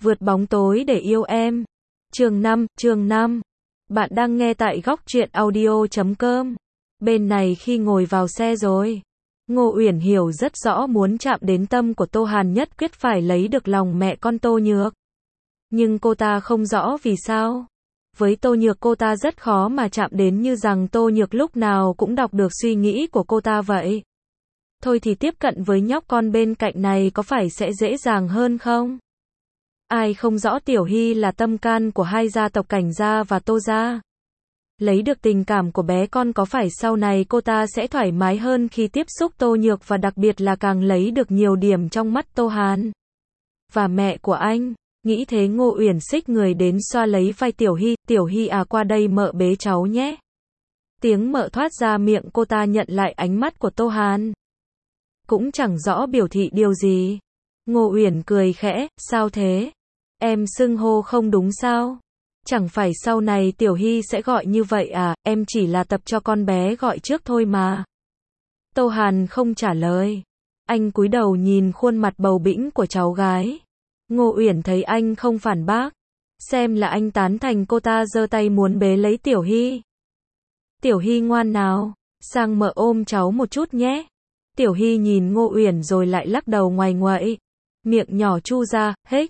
Vượt bóng tối để yêu em. Chương 5. Bạn đang nghe tại góc truyện audio.com. Bên này khi ngồi vào xe rồi, Ngô Uyển hiểu rất rõ muốn chạm đến tâm của Tô Hàn nhất quyết phải lấy được lòng mẹ con Tô Nhược. Nhưng cô ta không rõ vì sao. Với Tô Nhược cô ta rất khó mà chạm đến, như rằng Tô Nhược lúc nào cũng đọc được suy nghĩ của cô ta vậy. Thôi thì tiếp cận với nhóc con bên cạnh này có phải sẽ dễ dàng hơn không? Ai không rõ Tiểu Hy là tâm can của hai gia tộc Cảnh gia và Tô gia. Lấy được tình cảm của bé con có phải sau này cô ta sẽ thoải mái hơn khi tiếp xúc Tô Nhược, và đặc biệt là càng lấy được nhiều điểm trong mắt Tô Hàn và mẹ của anh. Nghĩ thế Ngô Uyển xích người đến xoa lấy vai Tiểu Hy à, qua đây mợ bế cháu nhé. Tiếng mợ thoát ra miệng cô ta nhận lại ánh mắt của Tô Hàn. Cũng chẳng rõ biểu thị điều gì. Ngô Uyển cười khẽ, sao thế? Em xưng hô không đúng sao? Chẳng phải sau này Tiểu Hy sẽ gọi như vậy à, em chỉ là tập cho con bé gọi trước thôi mà. Tô Hàn không trả lời. Anh cúi đầu nhìn khuôn mặt bầu bĩnh của cháu gái. Ngô Uyển thấy anh không phản bác, xem là anh tán thành, cô ta giơ tay muốn bế lấy Tiểu Hy. Tiểu Hy ngoan nào, sang mợ ôm cháu một chút nhé. Tiểu Hy nhìn Ngô Uyển rồi lại lắc đầu ngoài ngoậy, miệng nhỏ chu ra, hếch,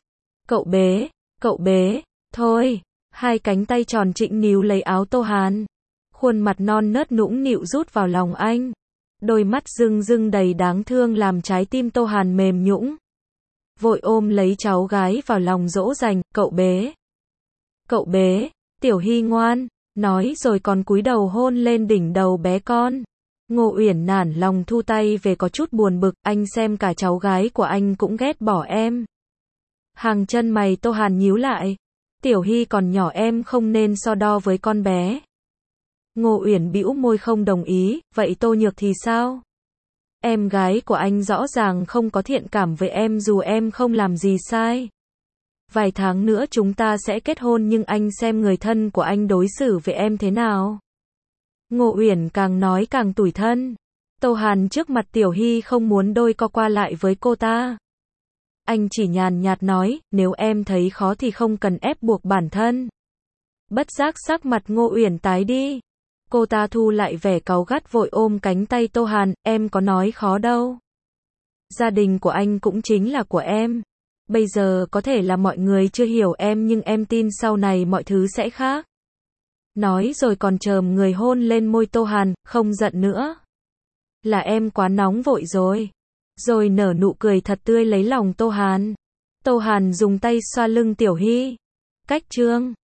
cậu bế, thôi. Hai cánh tay tròn trịnh níu lấy áo Tô Hàn, khuôn mặt non nớt nũng nịu rút vào lòng anh. Đôi mắt rưng rưng đầy đáng thương làm trái tim Tô Hàn mềm nhũn. Vội ôm lấy cháu gái vào lòng dỗ dành, cậu bế, Tiểu Hy ngoan, nói rồi còn cúi đầu hôn lên đỉnh đầu bé con. Ngô Uyển nản lòng thu tay về, có chút buồn bực, anh xem cả cháu gái của anh cũng ghét bỏ em. Hàng chân mày Tô Hàn nhíu lại. Tiểu Hy còn nhỏ, em không nên so đo với con bé. Ngô Uyển bĩu môi không đồng ý, vậy Tô Nhược thì sao? Em gái của anh rõ ràng không có thiện cảm với em dù em không làm gì sai. Vài tháng nữa chúng ta sẽ kết hôn, nhưng anh xem người thân của anh đối xử với em thế nào. Ngô Uyển càng nói càng tủi thân. Tô Hàn trước mặt Tiểu Hy không muốn đôi co qua lại với cô ta. Anh chỉ nhàn nhạt nói, nếu em thấy khó thì không cần ép buộc bản thân. Bất giác sắc mặt Ngô Uyển tái đi. Cô ta thu lại vẻ cáu gắt, vội ôm cánh tay Tô Hàn, em có nói khó đâu. Gia đình của anh cũng chính là của em. Bây giờ có thể là mọi người chưa hiểu em, nhưng em tin sau này mọi thứ sẽ khác. Nói rồi còn chồm người hôn lên môi Tô Hàn, không giận nữa. Là em quá nóng vội rồi. Rồi nở nụ cười thật tươi lấy lòng Tô Hàn. Tô Hàn dùng tay xoa lưng Tiểu Hy. Cách chương